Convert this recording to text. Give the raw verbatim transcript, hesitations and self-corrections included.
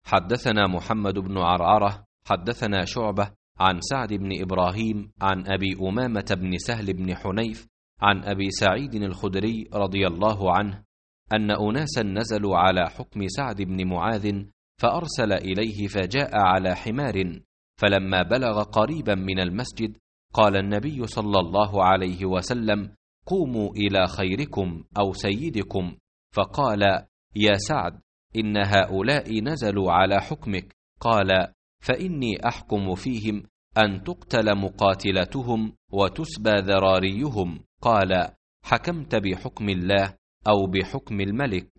حدثنا محمد بن عرعرة حدثنا شعبة عن سعد بن إبراهيم عن أبي أمامة بن سهل بن حنيف عن أبي سعيد الخدري رضي الله عنه أن أناسا نزلوا على حكم سعد بن معاذ فأرسل إليه فجاء على حمار، فلما بلغ قريبا من المسجد قال النبي صلى الله عليه وسلم: قوموا إلى خيركم أو سيدكم. فقال: يا سعد، إن هؤلاء نزلوا على حكمك. قال: فإني أحكم فيهم أن تقتل مقاتلتهم وتسبى ذراريهم. قال: حكمت بحكم الله أو بحكم الملك؟